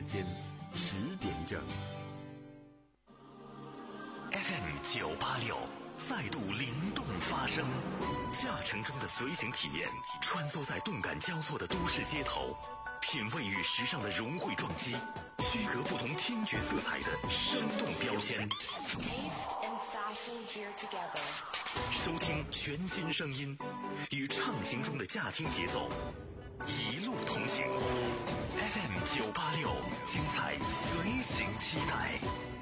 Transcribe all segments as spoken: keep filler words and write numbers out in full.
间十点整。 F M 九八六再度灵动发声，驾乘中的随行体验，穿梭在动感交错的都市街头，品味与时尚的融汇撞击，区隔不同听觉色彩的生动标签。收听全新声音，与畅行中的驾听节奏，一路同行。F M 九八六，精彩随行期待。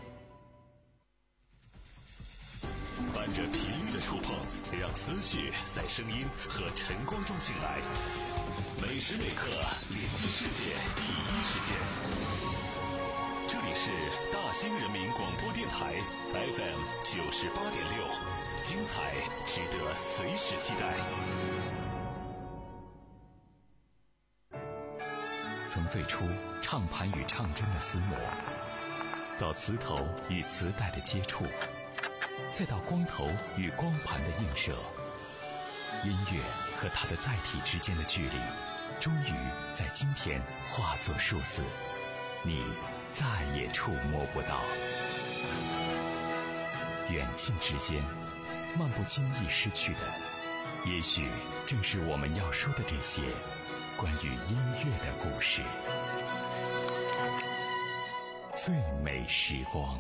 伴着频率的触碰，让思绪在声音和晨光中醒来。每时每刻连接世界第一时间。这里是大兴人民广播电台 F M 九十八点六，精彩值得随时期待。从最初唱盘与唱针的厮磨，到磁头与磁带的接触，再到光头与光盘的映射，音乐和它的载体之间的距离，终于在今天化作数字，你再也触摸不到。远近之间，漫不经意失去的，也许正是我们要说的这些关于音乐的故事。最美时光。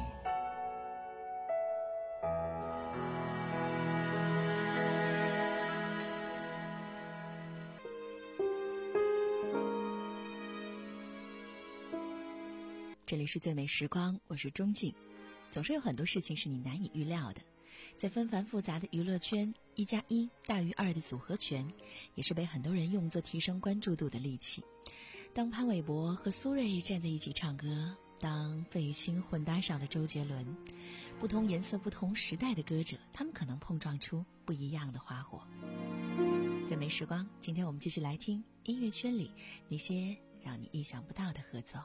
这里是最美时光，我是钟静。总是有很多事情是你难以预料的，在纷繁复杂的娱乐圈，一加一大于二的组合拳，也是被很多人用作提升关注度的利器。当潘玮柏和苏芮站在一起唱歌，当费玉清混搭上了周杰伦，不同颜色不同时代的歌者，他们可能碰撞出不一样的花火。最美时光，今天我们继续来听音乐圈里那些让你意想不到的合作。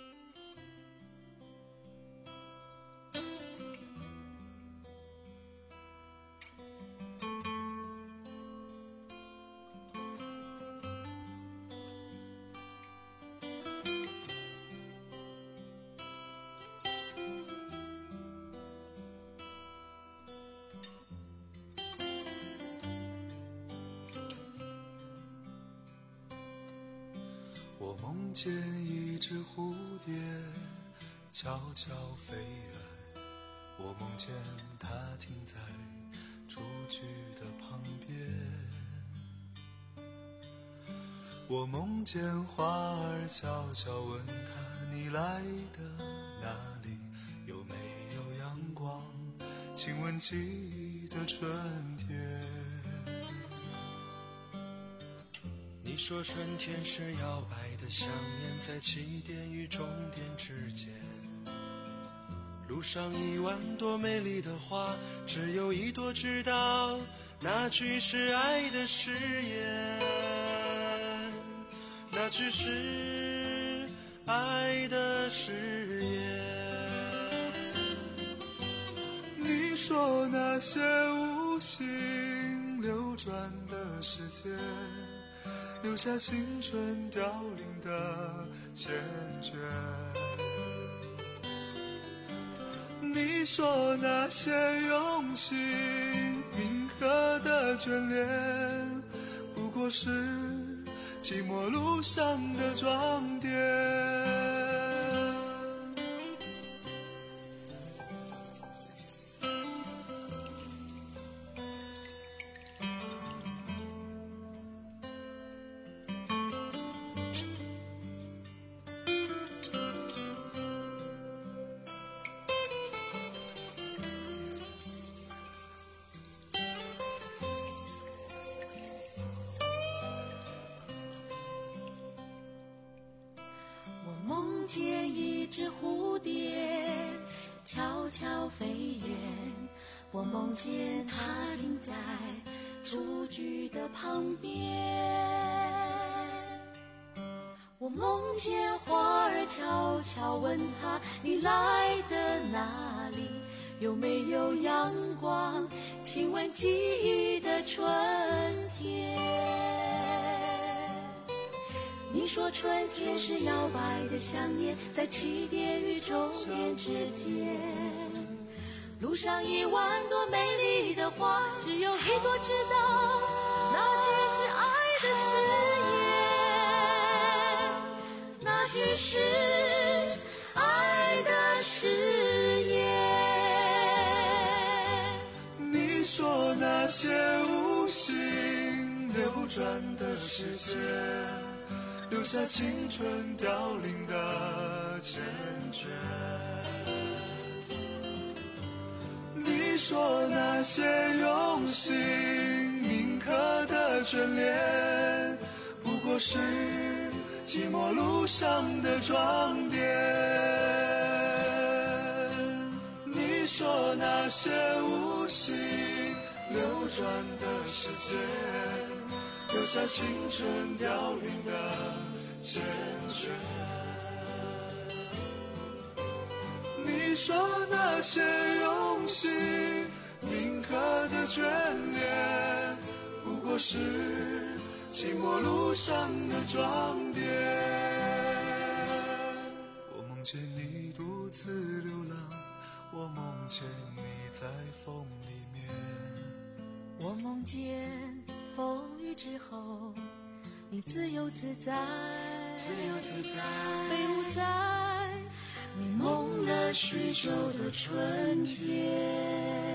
我梦见一只蝴蝶悄悄飞远，我梦见它停在雏菊的旁边，我梦见花儿悄悄问它，你来的哪里？有没有阳光？请问记忆的春天。你说春天是摇摆的香烟，在起点与终点之间，路上一万朵美丽的花，只有一朵知道那句是爱的誓言，那句是爱的誓言。你说那些无心流转的时间，留下青春凋零的缱绻。你说那些用心铭刻的眷恋，不过是寂寞路上的装点。 梦见一只蝴蝶悄悄飞远，我梦见它停在雏菊的旁边，我梦见花儿悄悄问它，你来的哪里？有没有阳光？请问记忆的春天。 你说春天是摇摆的想念，在起点与终点之间，路上一万朵美丽的花，只有一朵知道那句是爱的誓言，那句是爱的誓言。 你说那些无心流转的时间，留下青春凋零的缱绻。你说那些用心铭刻的眷恋，不过是寂寞路上的装点。你说那些无心流转的时间，留下青春凋零的缱绻。你说那些用心铭刻的眷恋，不过是寂寞路上的装点。我梦见你独自流浪，我梦见你在风里面， 我梦见风雨之后，你自由自在，自由自在，飞舞在你梦了许久的春天。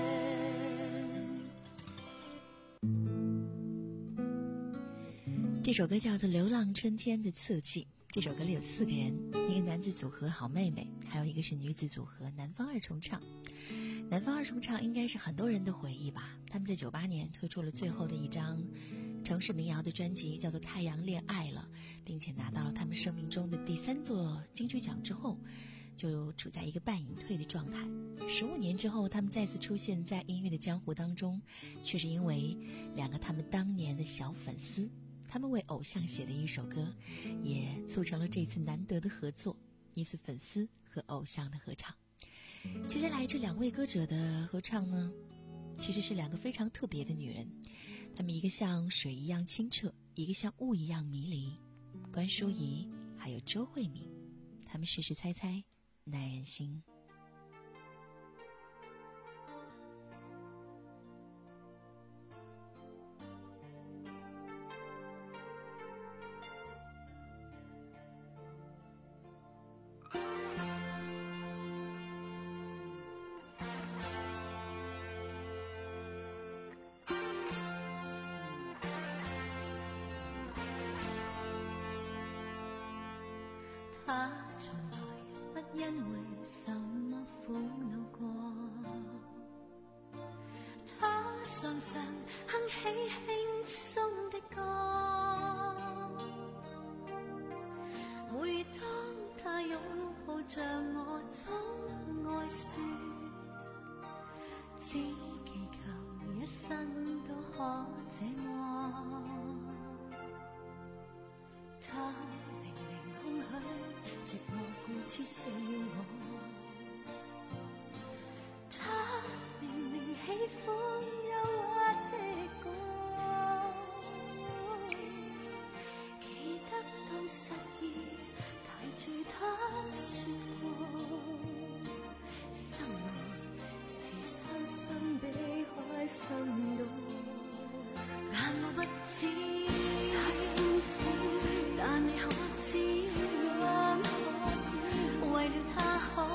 这首歌叫做《流浪春天的侧记》。这首歌里有四个人，一个男子组合好妹妹，还有一个是女子组合南方二重唱。南方二重唱应该是很多人的回忆吧，他们在九八年推出了最后的一张城市民谣的专辑，叫做《太阳恋爱了》，并且拿到了他们生命中的第三座金曲奖之后，就处在一个半隐退的状态。十五年之后，他们再次出现在音乐的江湖当中，却是因为两个他们当年的小粉丝，他们为偶像写的一首歌，也促成了这次难得的合作，一次粉丝和偶像的合唱。接下来这两位歌者的合唱呢，其实是两个非常特别的女人，她们一个像水一样清澈，一个像雾一样迷离。关淑怡还有周慧敏，她们时时猜猜男人心。 他從來不因為什麼苦惱過，他常常哼起輕鬆的歌，每當他擁抱着我總愛說，只祈求一生都可這麼。他明明空虛寂寞故此需要我，他明明喜歡憂鬱的歌，記得當失意帶住他說過，生命是傷心比開心多，但我不知他歡喜，但你可知為了他可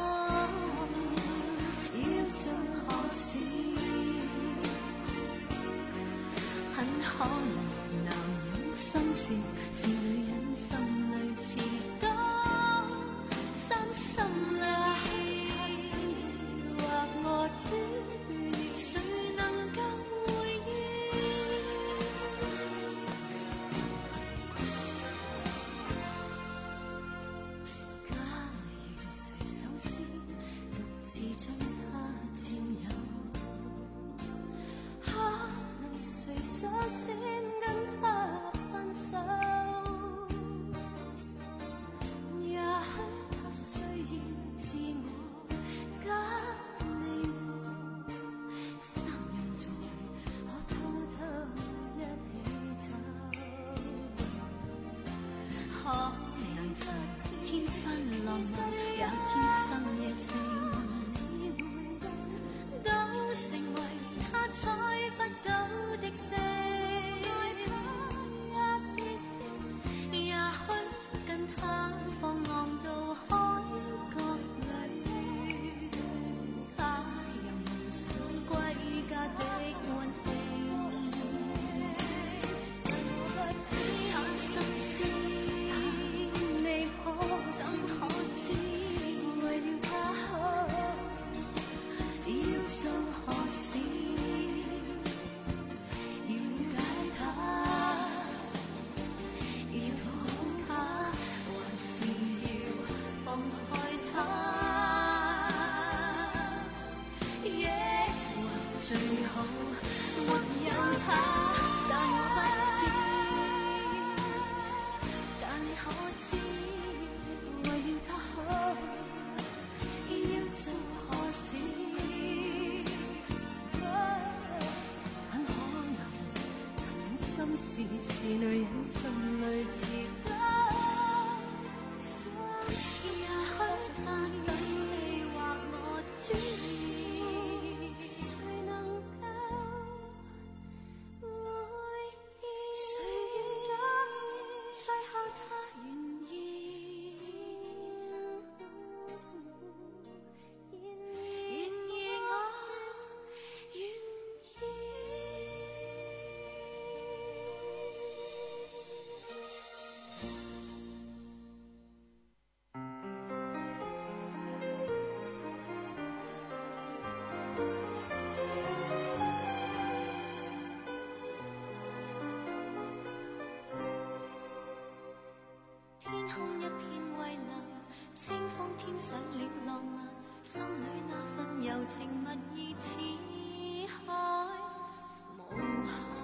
片遺留，清風添上了浪漫，心裏那份柔情蜜意似海無限。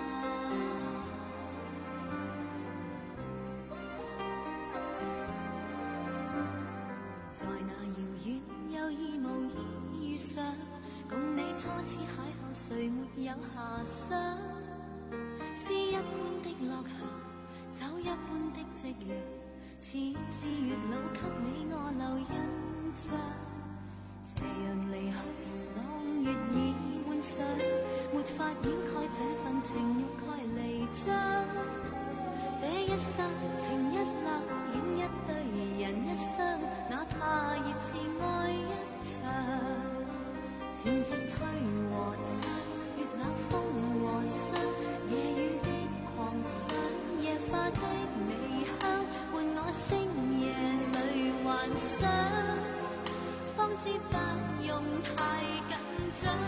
在那遙遠有意無意遇上，共你初次邂逅，誰沒有遐想？詩一般的落霞，酒一般的夕陽，似是月老給你我留印象。斜陽離去，朗月已換上，沒法掩蓋這份情欲蓋彌彰。這一生情一縷，影一對人一雙，哪怕熱熾愛一場。前夕退和唱，月冷風和霜，夜雨的狂想，夜花的微香，伴我星夜裏幻想，方知不用太緊張，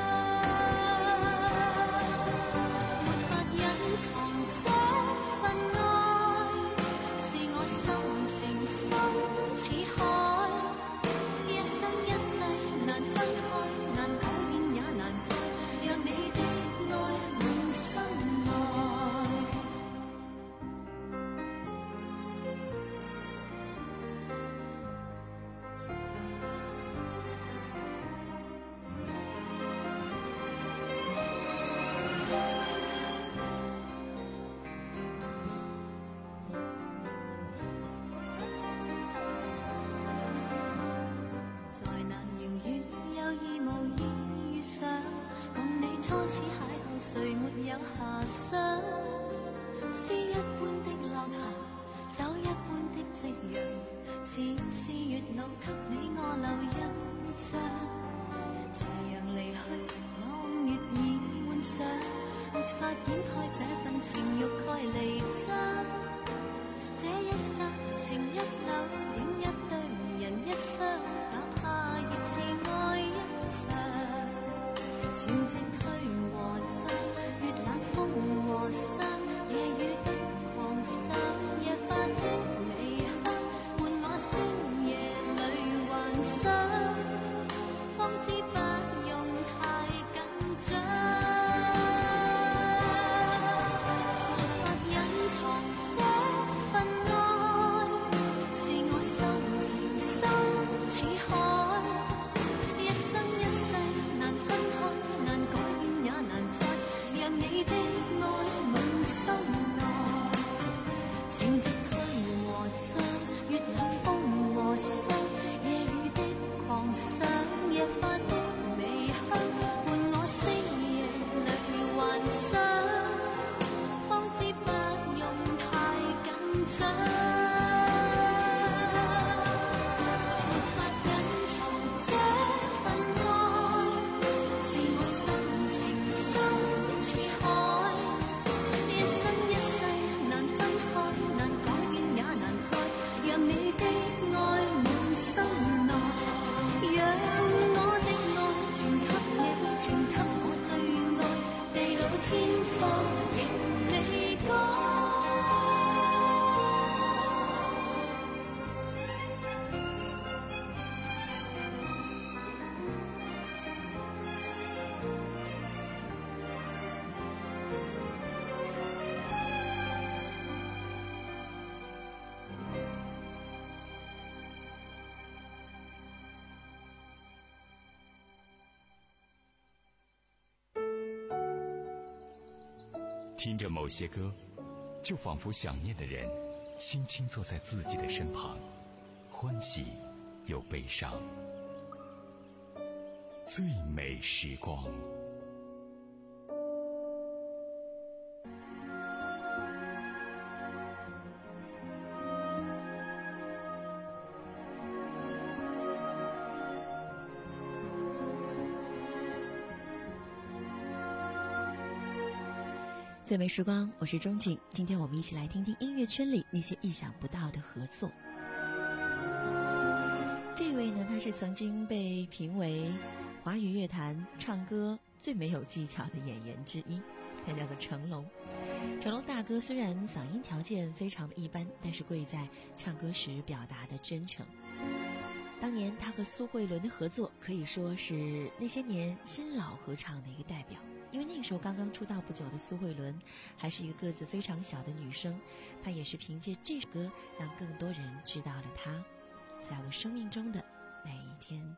沒法隱藏這份愛，是我心情深似海，一生一世難分開，難改變也難再讓你的愛滿心內。在那遙遠有意無意遇上，共你初次邂逅，誰沒有遐想？詩一般的落霞，酒一般的夕陽，似是月老給你我留印象。斜陽離去，朗月已換上，沒法掩蓋這份情欲蓋彌彰。這一剎情一縷，影一對人一雙，哪怕熱熾愛一場。潮汐退和漲，月冷風和霜，夜雨的狂想，夜花的微香，伴我星夜裏幻想，方知不用太緊張，沒法隱藏這份愛，是我心情深似海，一生一世難分開，難改變也難再讓你的愛滿心內。情夕退和漲，月冷風和霜，夜雨的狂想，夜花的微香，伴我星夜裏幻想，方知不用太緊張，沒法隱藏這份愛，是我心情深似海，一生一世難分開，難改變也難再讓你的愛滿心內，讓我的愛傳給你，傳給我最愛，地老天荒仍未改。 听着某些歌，就仿佛想念的人轻轻坐在自己的身旁，欢喜又悲伤。最美时光。 最美时光，我是钟静。今天我们一起来听听音乐圈里那些意想不到的合作。这位呢，他是曾经被评为华语乐坛唱歌最没有技巧的演员之一， 他叫做成龙。成龙大哥虽然嗓音条件非常的一般，但是贵在唱歌时表达的真诚。当年他和苏慧伦的合作可以说是那些年新老合唱的一个代表，因为那个时候刚刚出道不久的苏慧伦还是一个个子非常小的女生，她也是凭借这首歌让更多人知道了她。在我生命中的每一天。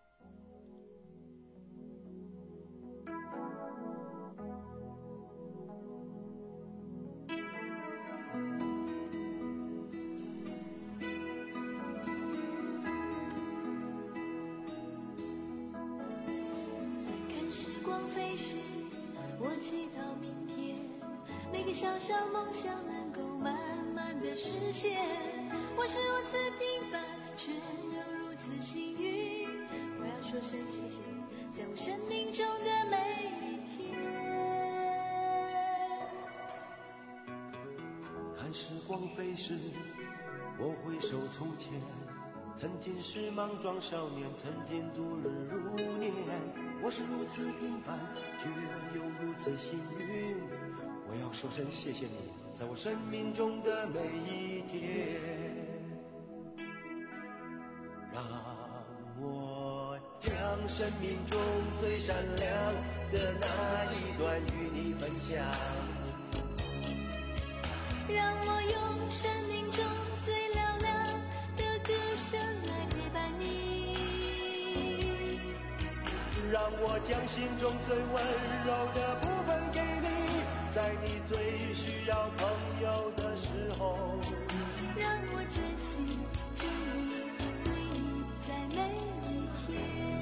我祈祷明天每个小小梦想能够慢慢的实现。我是如此平凡，却又如此幸运。我要说声谢谢你，在我生命中的每一天。 看时光飞逝，我回首从前，曾经是莽撞少年，曾经度日如年。我是如此平凡，却又如此幸运。我要说声谢谢你，在我生命中的每一天。让我将生命中最闪亮的那一段与你分享， 让我用生命中最嘹亮的歌声来陪伴你， 让我将心中最温柔的部分给你，在你最需要朋友的时候， 让我真心真意对你在每一天。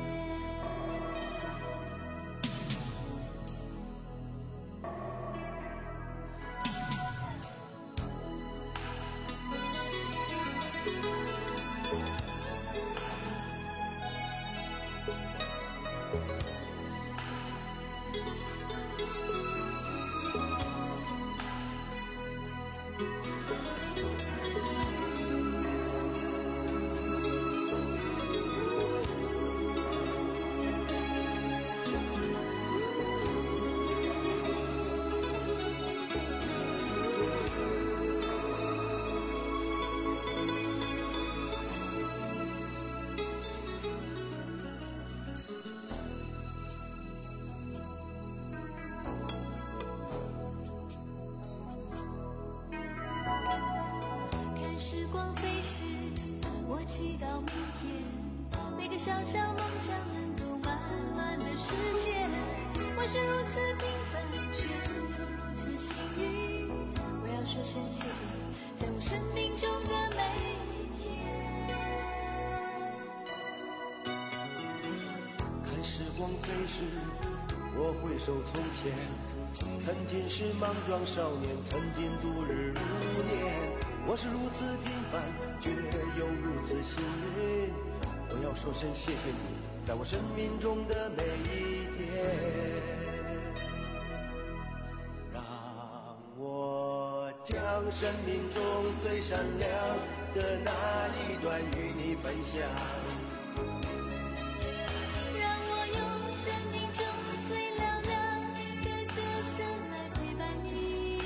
时光飞逝，我祈祷明天每个小小梦想能够慢慢的实现。我是如此平凡，却又如此幸运。我要说声谢谢你，在我生命中的每一天。 看时光飞逝，我回首从前，曾经是莽撞少年，曾经度日如年。我是如此平凡，却又如此幸运。我要说声谢谢你，在我生命中的每一天。让我将生命中最闪亮的那一段与你分享， 让我用生命中最嘹亮的歌声来陪伴你，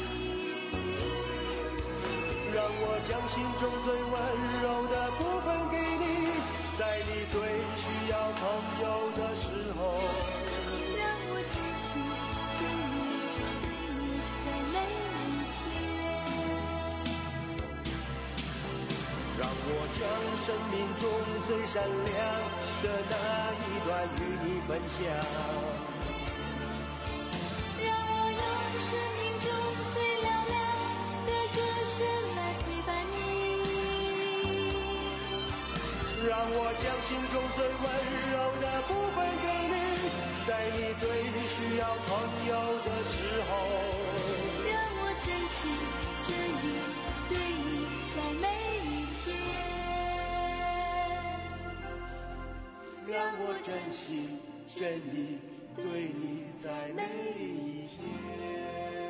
让我将心中最温柔的部分给你，在你最需要朋友的时候， 让我真心真意对你在每一天。 让我将生命中最闪亮的那一段与你分享， 让我用生命中最嘹亮的歌声来陪伴你， 让我将心中最温柔的部分给你，在你最需要朋友的时候， 让我真心真意对你在每一天， 让我真心真意对你在每一天。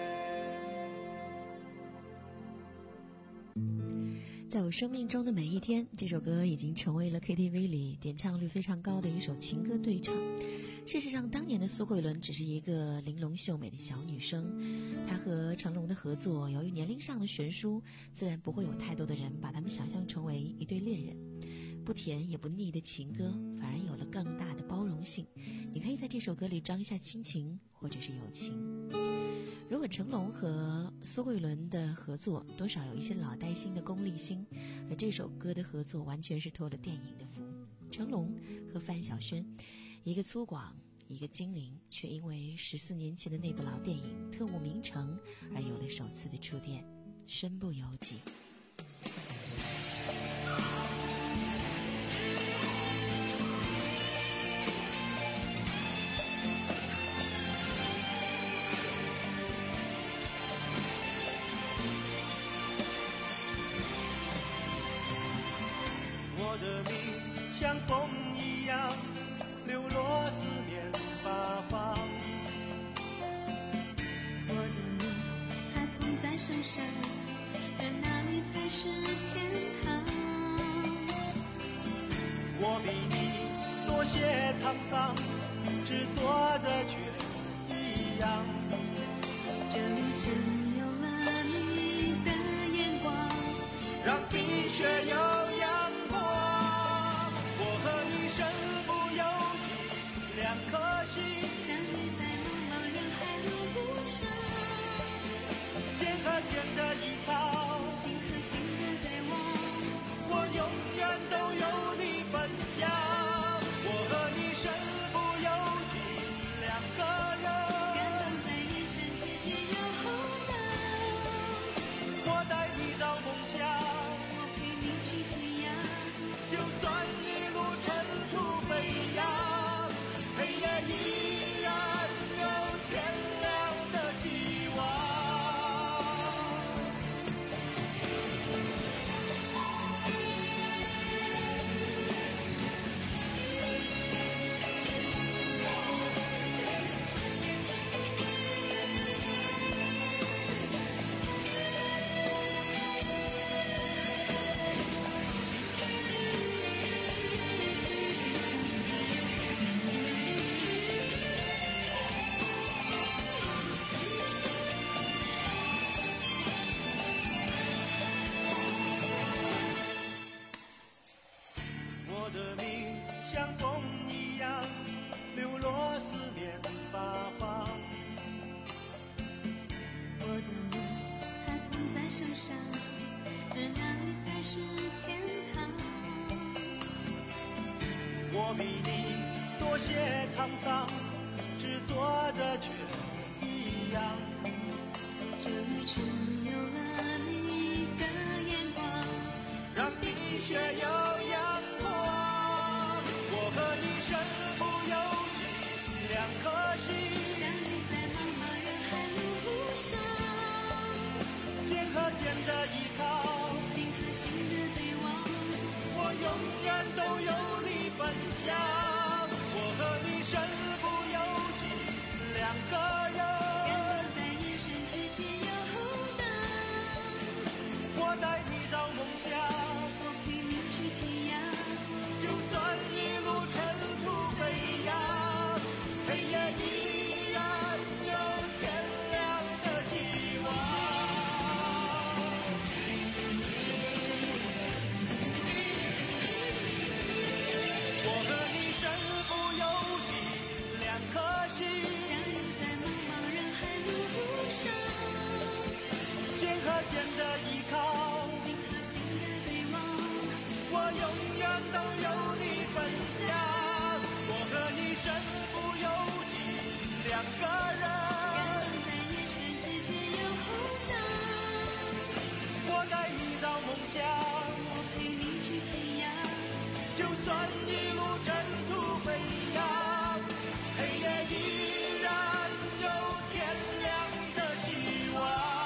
在我生命中的每一天，这首歌已经成为了 K T V 里点唱率非常高的一首情歌对唱。 事实上，当年的苏慧伦只是一个玲珑秀美的小女生，她和成龙的合作，由于年龄上的悬殊，自然不会有太多的人把他们想象成为一对恋人。不甜也不腻的情歌，反而有了更大的包容性。你可以在这首歌里装一下亲情或者是友情。如果成龙和苏慧伦的合作多少有一些老带新的功利心，而这首歌的合作完全是托了电影的福。成龙和范晓萱，一个粗犷一个精灵，却因为十四年前的那部老电影《特务名城》而有了首次的触电，身不由己。 我的命像风一样流落四面八方， 我的命还捧在手上，而哪里才是天堂？ 我比你多些沧桑，执着的却一样。 这旅程有了你的眼光， 让冰雪有阳光。我和你身不由己，两颗心相遇在茫茫人海路上， 天和天的依靠， 心和心的对望， 我永远都有你分享。我和你身不由己，两个人感动在眼神之间有厚道。 我带你找梦想， 我陪你去天涯， 就算一路尘土飞扬，黑夜依然有天亮的希望。我的命像风一样流落四面八方， 我的命还捧在手上，而哪里才是天堂？ 我比你多些沧桑，执着的却一样。 这旅程有了你的眼光， 让冰雪有阳光。我和你身不由己，两颗心相遇在茫茫人海路上， 天和天的依靠， 心和心的对望， 我永远都有你分享。我和你身不由己，两个人感动在眼神之间有厚道。 我带你找梦想， 我陪你去天涯， 就算一路尘土飞扬，黑夜依然有天亮的希望。我和你身不由己，两颗心相遇在茫茫人海路上， 天和天的依靠， 心和心的对望， 我永远都有你分享。我和你身不由己，两个人感动在眼神之间有厚道。 我带你找梦想， 我陪你去天涯， 就算一路尘土飞扬，黑夜依然有天亮的希望。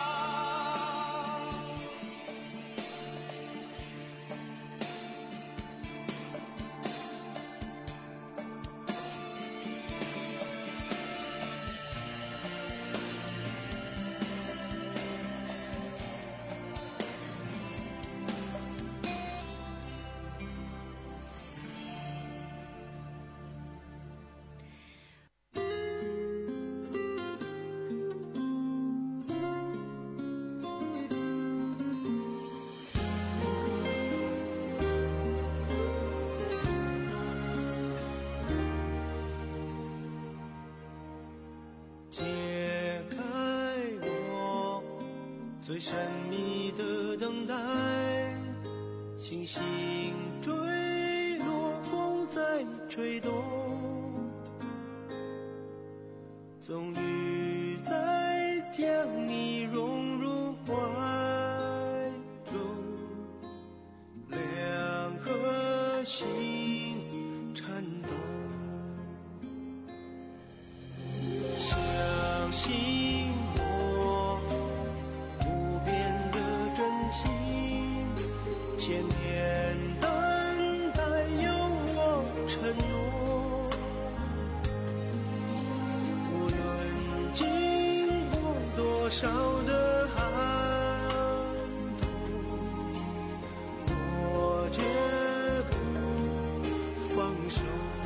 最神秘的等待，星星坠落，风在吹动，终于在将你融入怀中，两颗心颤抖，相信我不变的真心，千年等待有我承诺，无论经过多少的寒冬，我绝不放手。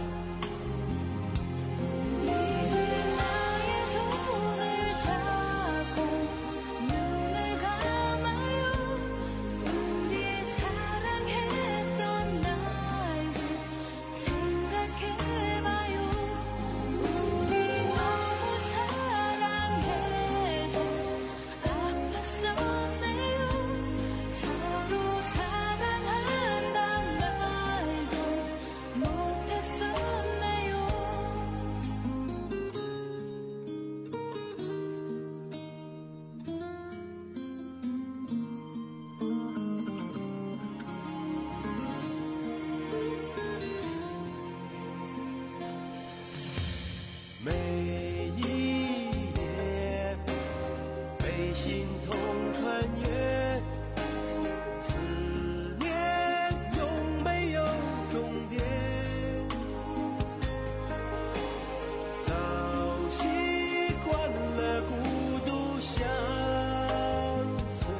每一夜被心痛穿越，思念永没有终点，早习惯了孤独相随，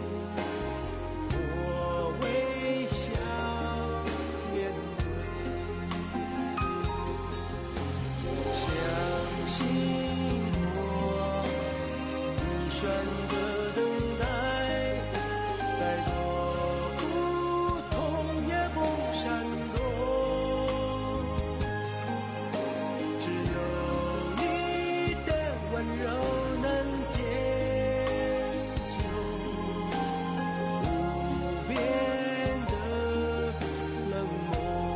我微笑面对。 相信我，你选择等待，再多苦痛也不闪躲。只有你的温柔能解救无边的冷漠。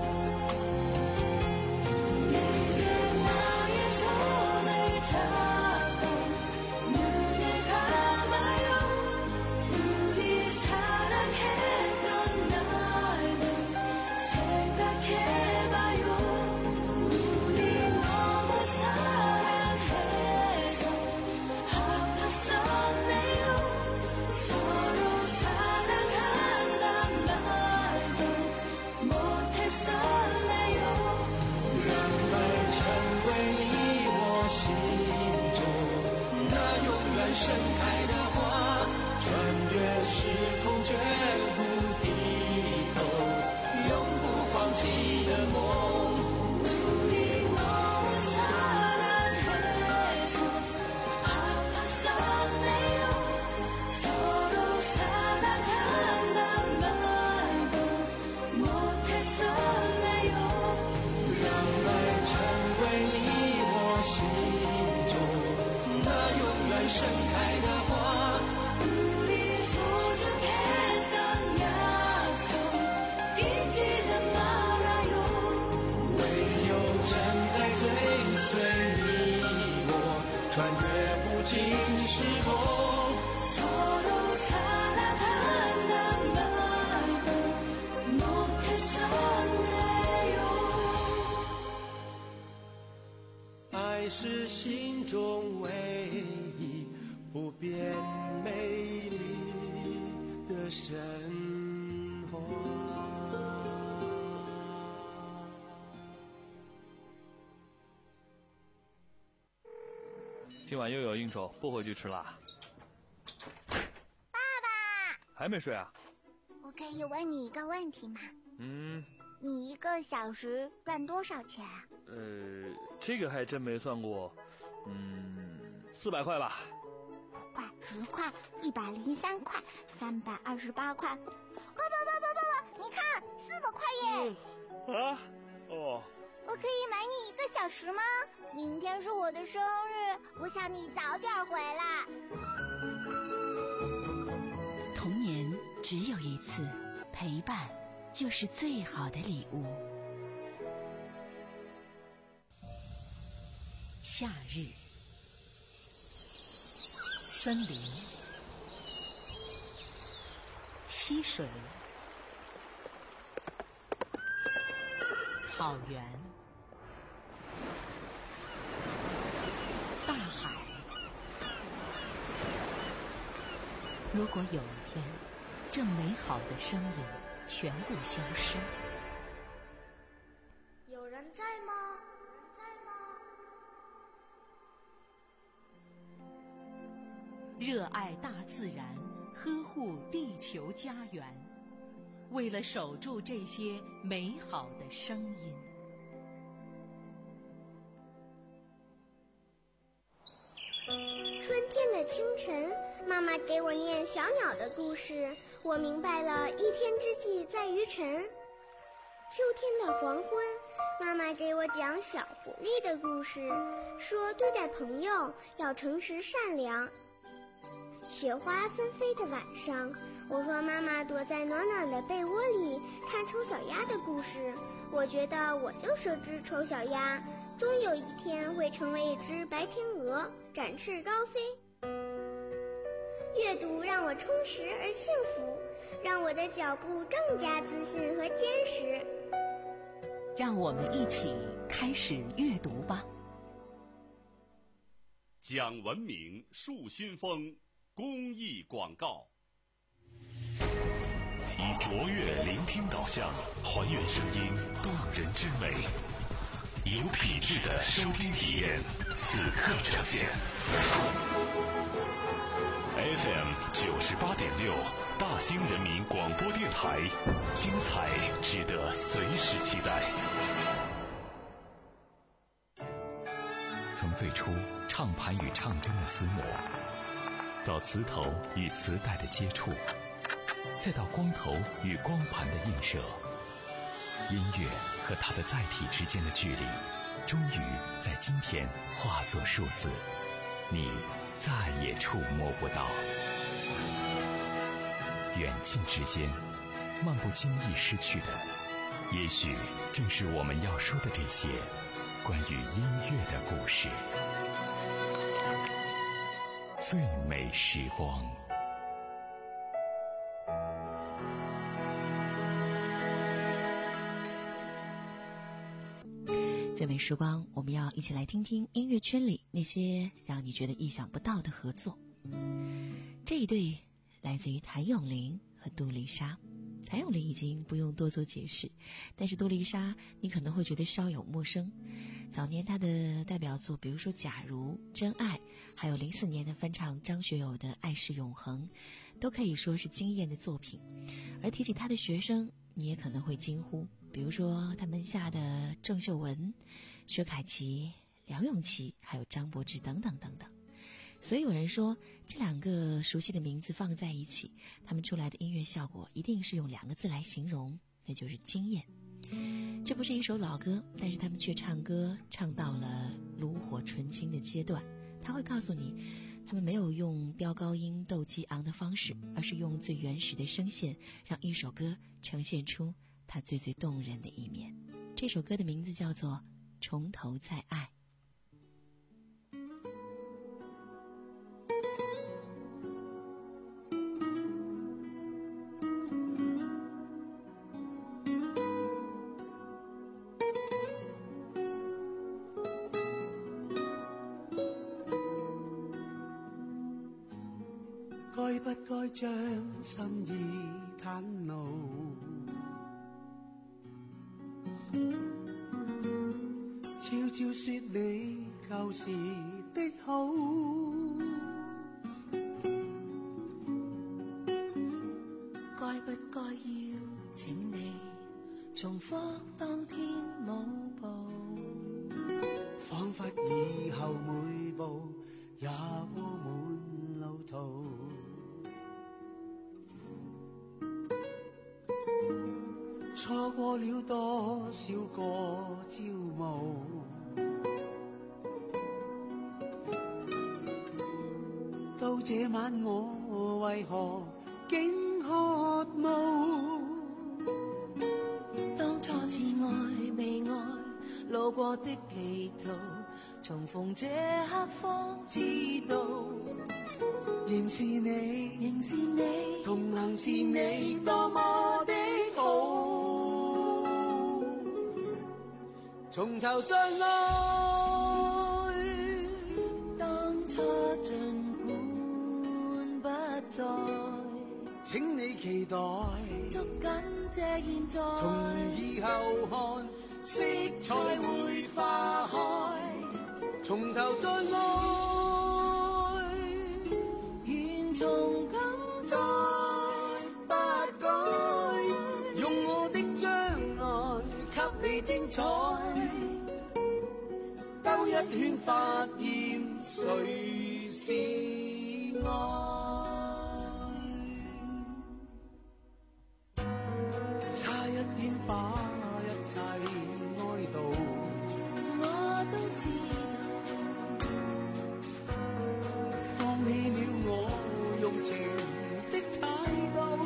잡고 눈을 감아요 우리 사랑했던 날도 생각해봐요 우리 너무 사랑해서 아팠었네요 서로 사랑한단 말도 못했었네요 让爱成为你我心中那永远盛开的花，穿越时空绝不低头，永不放弃的梦。 우리 너무 사랑해서 아팠었네요 서로 사랑한단 말도 못했었네요 让爱成为你我心中那永远盛开的花， 우리 소중했던 약속 잊지는 말아요 唯有真爱追随你我，穿越无尽时空。 서로 사랑한단 말도 못했었네요 爱是心中唯一不变美丽的神话。 今晚又有应酬，不回去吃啦。 爸爸， 还没睡啊？ 我可以问你一个问题吗？ 嗯， 你一个小时赚多少钱啊？ 呃，这个还真没算过。嗯，四百块吧。 五块、十块、一百零三块、三百二十八块。爸爸爸爸爸爸，你看，四百块耶！ 啊？哦。 我可以买你一个小时吗？明天是我的生日，我想你早点回来。 只有一次，陪伴就是最好的礼物。夏日，森林，溪水，草原，大海。如果有一天，这美好的声音全部消失， 有人在吗？ 热爱大自然，呵护地球家园，为了守住这些美好的声音。 春天的清晨，妈妈给我念小鸟的故事，我明白了一天之计在于晨。秋天的黄昏，妈妈给我讲小狐狸的故事，说对待朋友要诚实善良。雪花纷飞的晚上，我和妈妈躲在暖暖的被窝里看丑小鸭的故事。我觉得我就是只丑小鸭，终有一天会成为一只白天鹅，展翅高飞。阅读让我充实而幸福，让我的脚步更加自信和坚实。 让我们一起开始阅读吧。 讲文明树新风公益广告，以卓越聆听导向，还原声音动人之美，有品质的收听体验，此刻呈现。F M 九十八点六，大兴人民广播电台，精彩值得随时期待。 从最初唱盘与唱针的厮磨，到磁头与磁带的接触，再到光头与光盘的映射，音乐和它的载体之间的距离，终于在今天化作数字，你再也触摸不到。远近之间，漫不经意失去的，也许正是我们要说的这些关于音乐的故事。最美时光。 最美时光，我们要一起来听听音乐圈里那些让你觉得意想不到的合作。这一对来自于谭咏麟和杜丽莎。谭咏麟已经不用多做解释，但是杜丽莎你可能会觉得稍有陌生。早年她的代表作，比如说《假如》《真爱》，还有零四年的翻唱张学友的《爱是永恒》，都可以说是惊艳的作品。而提起她的学生，你也可能会惊呼，比如说他门下的郑秀文、薛凯琪、梁咏琪，还有张柏芝等等等等。所以有人说，这两个熟悉的名字放在一起，他们出来的音乐效果一定是用两个字来形容，那就是惊艳。这不是一首老歌，但是他们却唱歌唱到了炉火纯青的阶段。他会告诉你，他们没有用飙高音斗激昂的方式，而是用最原始的声线，让一首歌呈现出它最最动人的一面。这首歌的名字叫做《从头再爱》。 該不該將心意袒露？悄悄說你舊時的好， 該不該邀請你重複當天舞步？ 彷彿以後每步也鋪滿路途。錯過了多少個朝暮，到這晚我為何竟可霧。當初至愛未愛，路過的歧途，重逢這刻方知道， 仍是你， 仍是你， 同行是你，多麼的好。從頭再愛， 當初儘管不再， 請你期待， 捉緊這現在， 從以後看，色彩會化開。從頭再愛， 願從今再不改， 用我的將來給你精彩。兜一圈發現誰是愛，差一天把一切哀悼， 我都知道， 放棄了我用情的態度，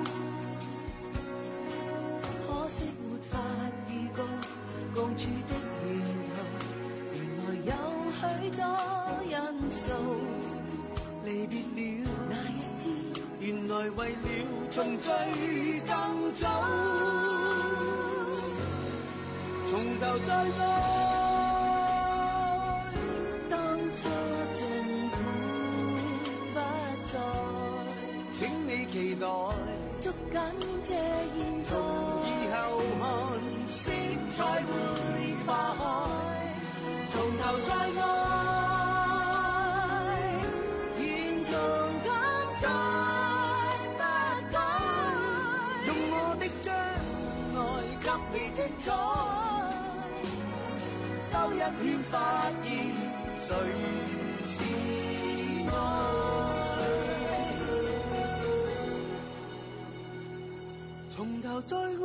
可惜沒法預告共處的沿途，原來有許多因素。 離別了那一天， 原來為了重聚更早，從頭再愛。 當初儘管不再， 請你期待， 捉緊這現在， 以後看色彩會化開，從頭再愛。 願從今再不改， 用我的將來給你精彩，兜一圈發現誰是愛，從頭再愛。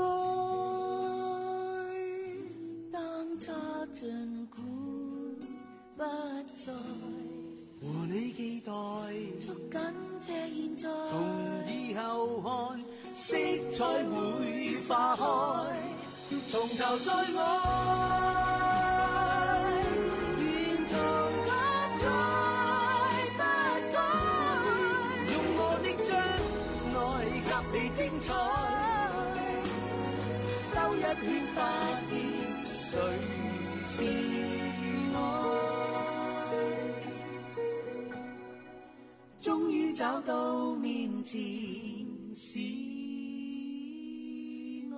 當初儘管不再， 和你期待， 捉緊這現在， 從以後看色彩會化開，從頭再愛。 願從今再不改， 用我的將來給你精彩，兜一圈發現誰是愛，終於找到面前是愛。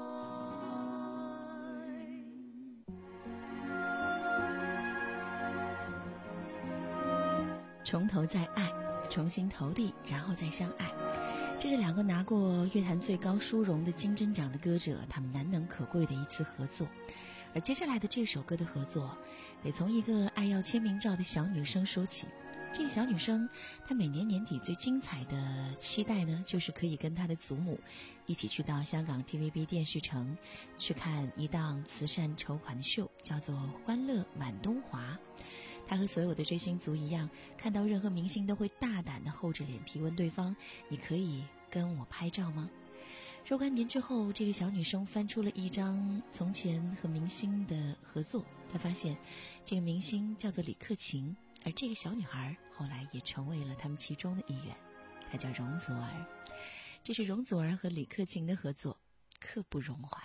从头再爱，重新投递，然后再相爱。这是两个拿过乐坛最高殊荣的金针奖的歌者，他们难能可贵的一次合作。而接下来的这首歌的合作，得从一个爱要签名照的小女生说起。这个小女生，她每年年底最精彩的期待呢，就是可以跟她的祖母一起去到香港 T V B 电视城，去看一档慈善筹款的秀，叫做《欢乐满东华》。她和所有的追星族一样，看到任何明星都会大胆地厚着脸皮问对方：“你可以跟我拍照吗？”若干年之后，这个小女生翻出了一张从前和明星的合作，她发现这个明星叫做李克勤，而这个小女孩后来也成为了他们其中的一员，她叫容祖儿。这是容祖儿和李克勤的合作，刻不容缓。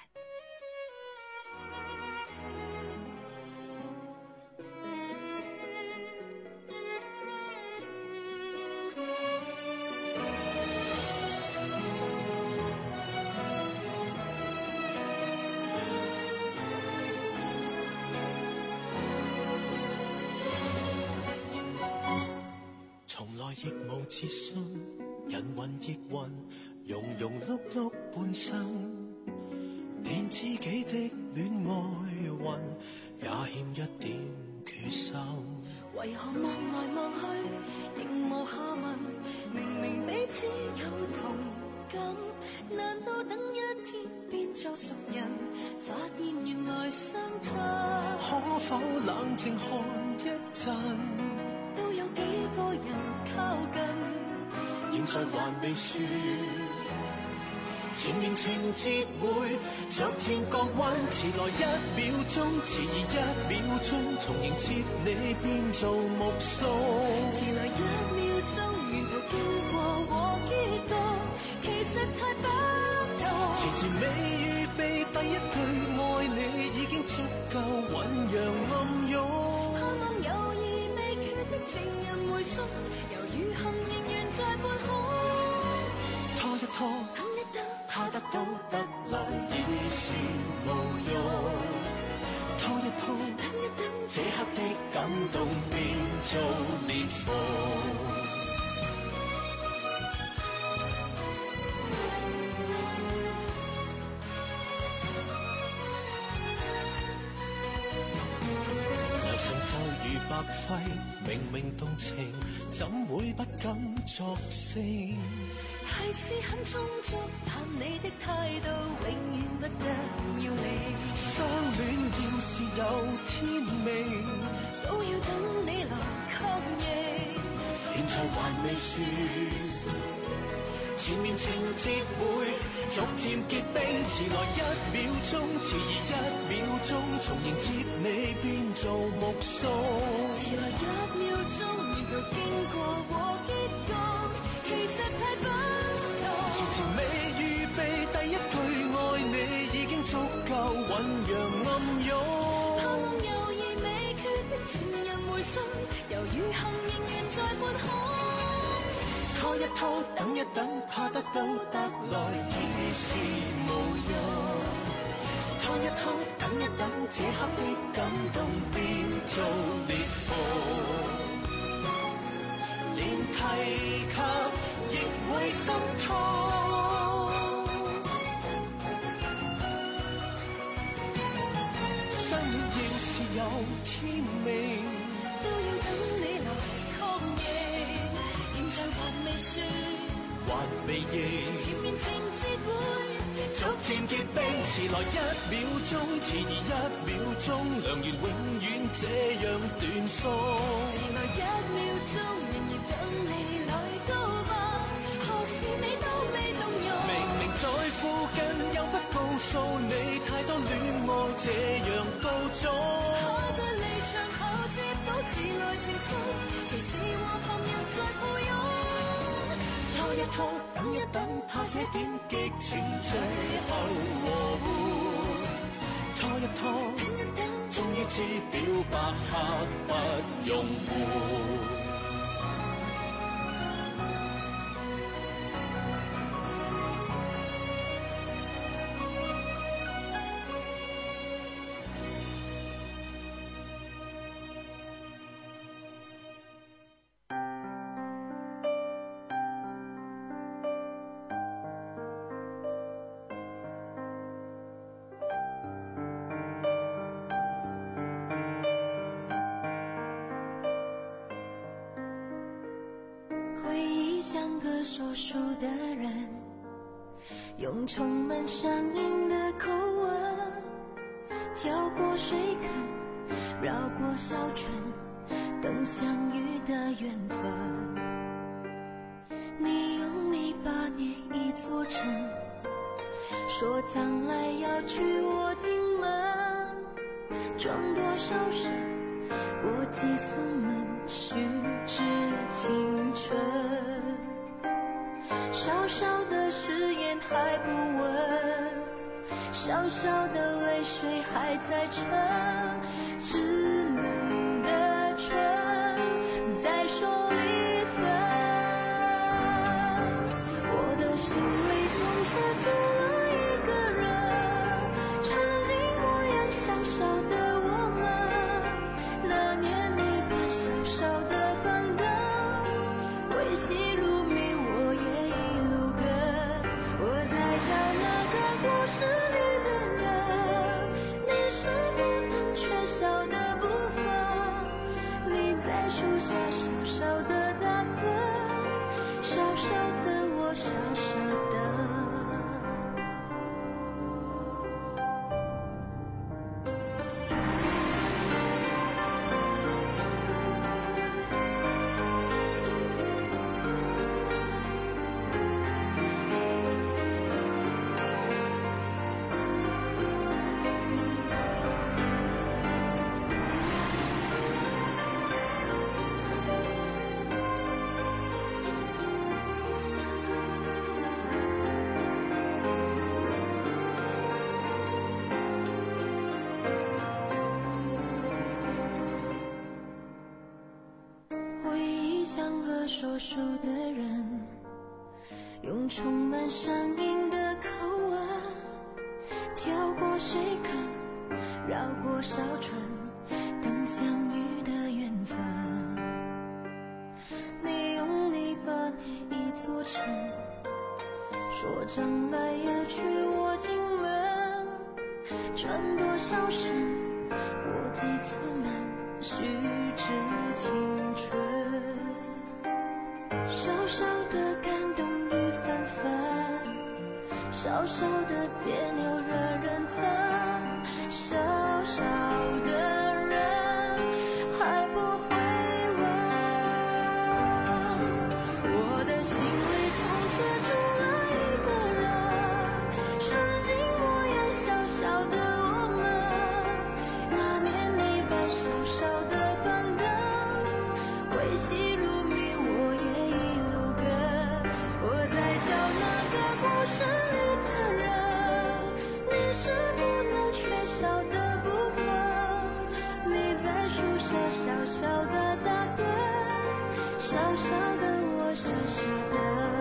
亦無自信，人云亦云，庸庸碌碌半生，連知己的戀愛運也欠一點決心。 為何望來望去仍無下文？明明彼此有同感，難道等一天變作熟人，發現原來相差？ 可否冷靜看一陣？ 都有幾個人靠近， 現在還未說， 前面情節會逐漸降溫，遲來一秒鐘，遲疑一秒鐘，從迎接你變做目送。 遲來一秒鐘，沿途經過和結局，其實太不同。 遲遲未預備第一句愛你，已經足夠醞釀暗湧。 盼望猶豫未決的情人回信，猶如幸仍然在半空。 拖一拖， 等一等， 怕得到得來已是無用。拖一拖， 等一等， 這刻的感動變做裂縫。白費明明動情，怎會不敢作聲？ 還是很充足，但你的態度永遠不得要領。 相戀要是有天命， 都要等你來確認。 現在還未說，前面情節會逐漸結冰，遲來一秒鐘，遲疑一秒鐘，從迎接你變做目送。 遲來一秒鐘，沿途經過和結局，其實太不同。 遲遲未預備第一句愛你，已經足夠醞釀暗湧。 盼望猶豫未決的情人回信，猶如幸仍然在半空。 拖一拖，等一等，怕得到得來已是無用。拖一拖，等一等，這刻的感動變做裂縫，連提及亦會心痛。相戀要是有天命， 都要等你來確認。現在還未說， 還未認， 前面情節會逐漸結冰，遲來一秒鐘，遲疑一秒鐘，良緣永遠這樣斷送。 遲來一秒鐘，仍然等你來告白，何時你都未動容。 明明在附近，又不告訴你，太多戀愛這樣告終。 可在離場後接到遲來情信，其實和朋友在抱擁。 拖一拖，等一等，怕這點激情最後和緩。拖一拖， 等一等， 終於知表白刻不容緩。 像个说书的人，用充满乡音的口吻，跳过水坑，绕过小村，等相遇的缘分。你用泥巴捏一座城，说将来要娶我进门，装多少身，过几层门，虚掷青春。小小的誓言还不稳，小小的泪水还在撑，稚嫩的唇在说离分。我的心里从此住了一个人，曾经模样小小的我们，那年你把小小的板凳维系如谜，我也一路跟。我在找那个故事里的人，你是不能缺少的部分。 说书的人，用充满乡音的口吻，跳过水坑，绕过小船，等相遇的缘分。你用泥巴捏一座城，说将来要娶我进门，转多少身，过几次门，虚掷青春。小小的感动与纷纷，小小的别扭惹人疼，小小的人还不会问。我的心里充斥住了一个人，曾经模样小小的我们，那年你把小小的板凳挥细如米，我也一路跟。我在教那个故事里的人，你是不能缺少的部分。你在树下小小的打盹，小小的我小小的。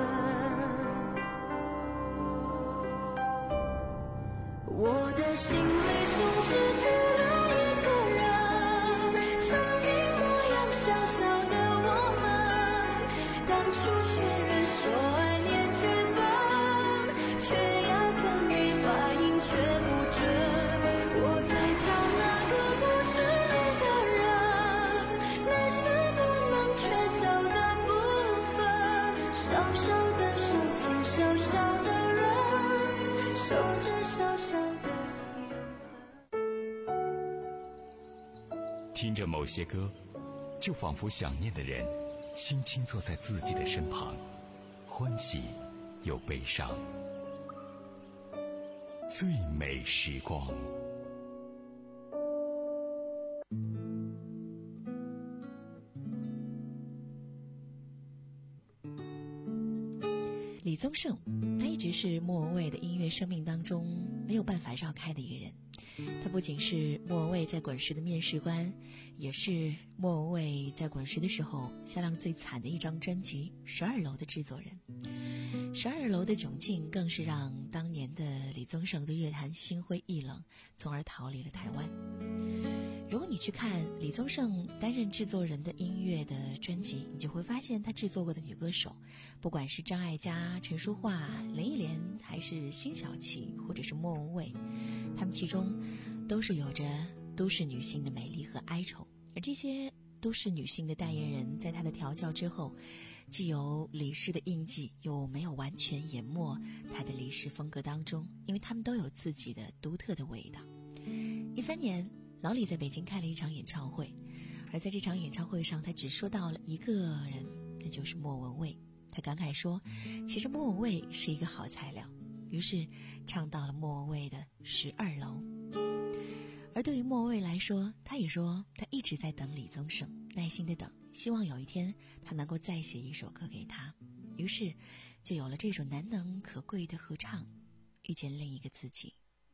我的心里总是住了一个人，曾经模样小小的我们，当初却人说爱恋剧本，却要跟你发音却不准。我在教那个故事里的人，你是不能缺少的部分。小小的手牵小小的人，守着小小的缘分。 听着某些歌，就仿佛想念的人轻轻坐在自己的身旁，欢喜又悲伤。最美时光。 李宗盛，他一直是莫文蔚的音乐生命当中没有办法绕开的一个人。他不仅是莫文蔚在滚石的面试官，也是莫文蔚在滚石的时候销量最惨的一张专辑《十二楼》的制作人。十二楼的窘境更是让当年的李宗盛对乐坛心灰意冷，从而逃离了台湾。如果你去看李宗盛担任制作人的音乐的专辑，你就会发现他制作过的女歌手，不管是张艾嘉、陈淑桦、林忆莲，还是辛晓琪，或者是莫文蔚，她们其中都是有着都市女性的美丽和哀愁。而这些都市女性的代言人，在她的调教之后，既有李氏的印记，又没有完全淹没她的李氏风格当中，因为她们都有自己的独特的味道。一三年老李在北京开了一场演唱会，而在这场演唱会上，他只说到了一个人，那就是莫文蔚。他感慨说，其实莫文蔚是一个好材料，于是唱到了莫文蔚的《十二楼》。而对于莫文蔚来说，他也说他一直在等李宗盛，耐心的等，希望有一天他能够再写一首歌给他。于是就有了这首难能可贵的合唱，遇见另一个自己。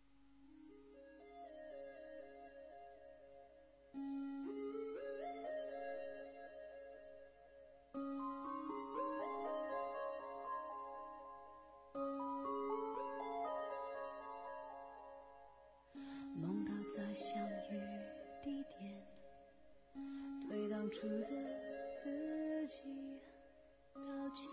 梦到在相遇地点，对当初的自己道歉。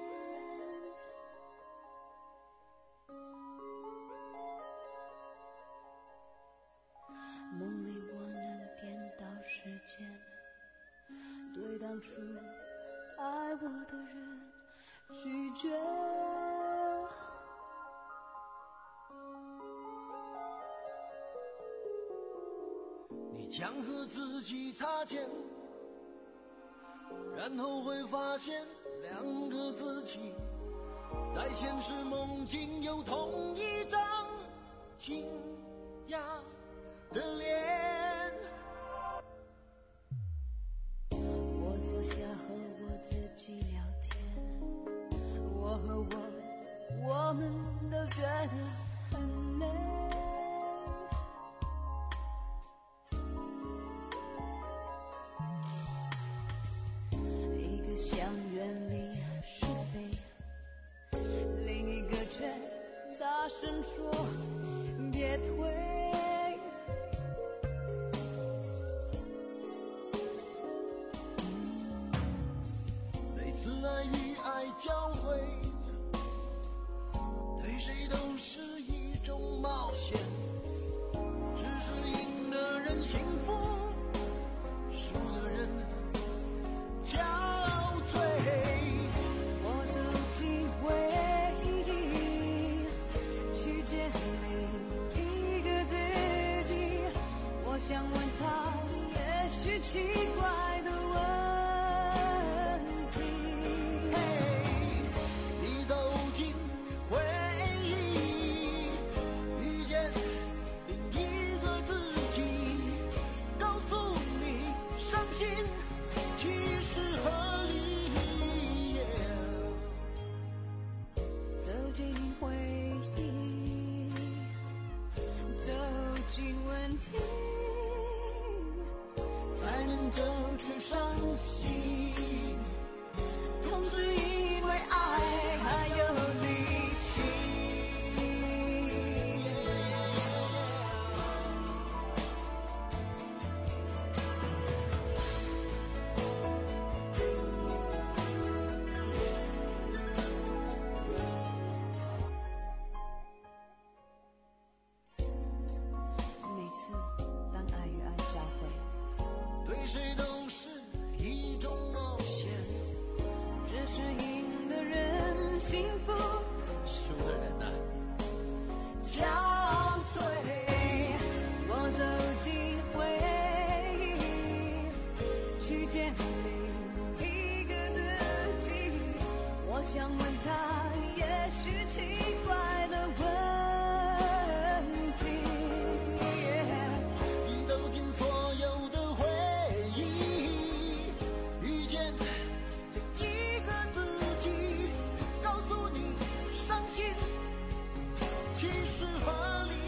梦里我能颠倒时间，对当初爱我的人拒绝。 你将和自己擦肩，然后会发现两个自己在现实梦境有同一张惊讶的脸。 我坐下和我自己聊天，我和我我们都觉得很累。一个像远说别退。 每次爱与爱交汇，对谁都是一种冒险，只是赢的人幸福，输的人憔悴。 我走进回忆，去见另一个自己，我想问他也许奇怪的问题。 你走进回忆，遇见另一个自己，告诉你伤心其实合理。 走进回忆，走进问题， 才能走出伤心， 同时因为爱还有力气。每次当爱与爱交汇， 对谁都是一种冒险， 只是赢的人幸福， 输的人啊憔悴。我走进回忆，去见另一个自己，我想问他也许奇怪的问题。 你走进所有的回忆，遇见另一个自己，告诉你伤心其实合理。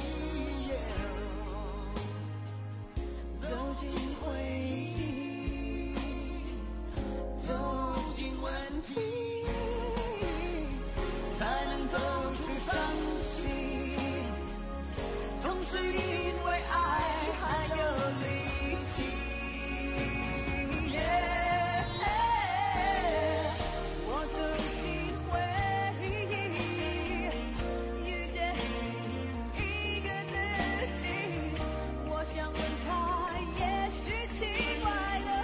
走进回忆，走进问题，才能走出伤心，同时因为爱还有力气。我走进回忆，遇见另一个自己，我想问他也许奇怪的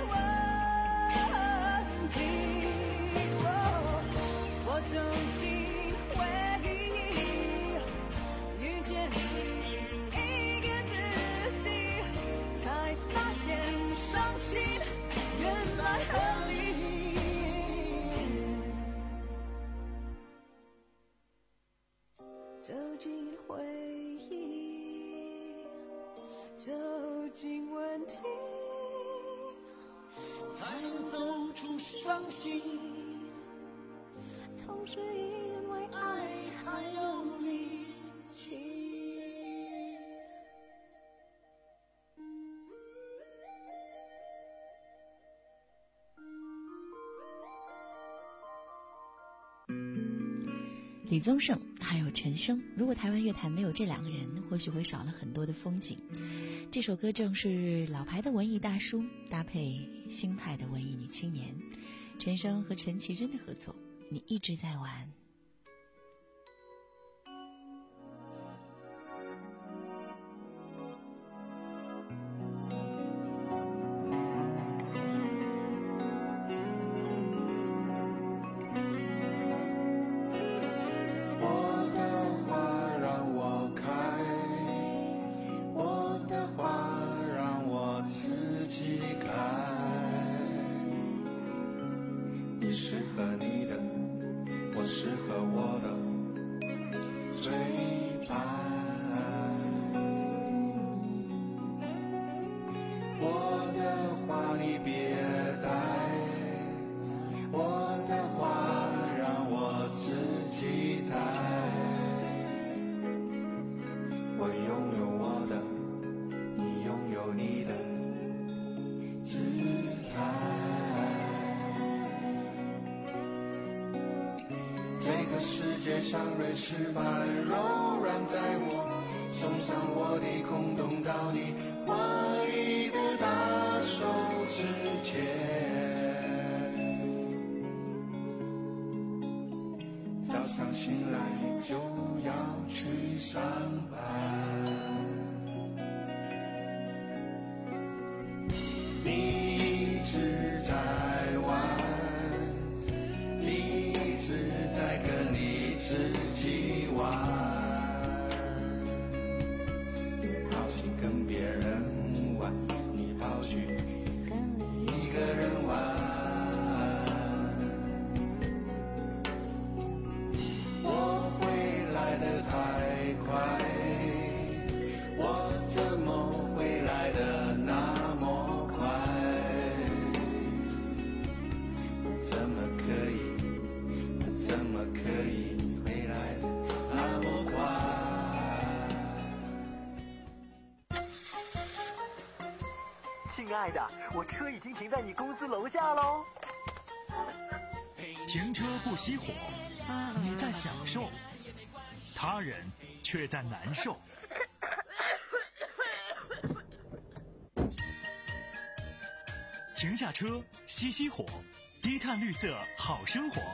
问题。我走进回忆，遇见另一个自己，才发现伤心原来合理。走进回忆，走进问题， 才能走出伤心， 同时因为爱爱还有力气。 李宗盛还有陈升，如果台湾乐坛没有这两个人，或许会少了很多的风景。这首歌正是老牌的文艺大叔搭配新派的文艺女青年，陈升和陈绮贞的合作，你一直在玩。 世界界上瑞士般柔软，在我送上我的空洞到你华丽的大手之前。早上醒来就要去上班，你一直在玩，你一直在跟你自己玩，跑去跟别人玩，你跑去跟你一个人玩。我回来的太快，我怎么会来的那么快？怎么可以，怎么可以回来的那么快？ 亲爱的，我车已经停在你公司楼下喽。 停车不熄火，你在享受，他人却在难受。停下车，熄熄火，低碳绿色好生活。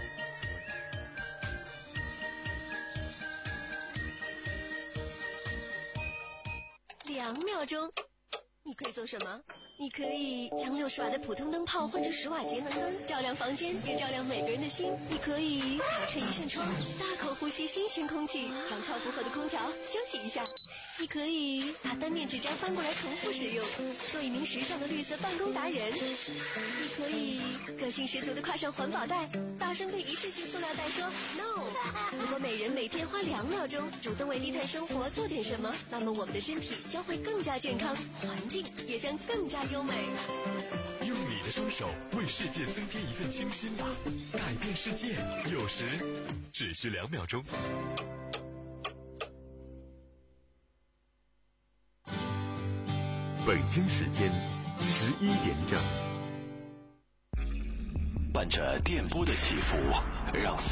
两秒钟，你可以做什么？你可以将六十瓦的普通灯泡换成十瓦节能灯，照亮房间，也照亮每个人的心。你可以打开一扇窗，大口呼吸新鲜空气，让超负荷的空调休息一下。你可以把单面纸张翻过来重复使用，做一名时尚的绿色办公达人。你可以个性十足的挎上环保袋，大声对一次性塑料袋说 no。 如果每人每天花两秒钟主动为低碳生活做点什么，那么我们的身体将会更加健康，环境也将更加优美。 用你的双手为世界增添一份清新吧，改变世界有时只需两秒钟。北京时间十一点整， 伴着电波的起伏，让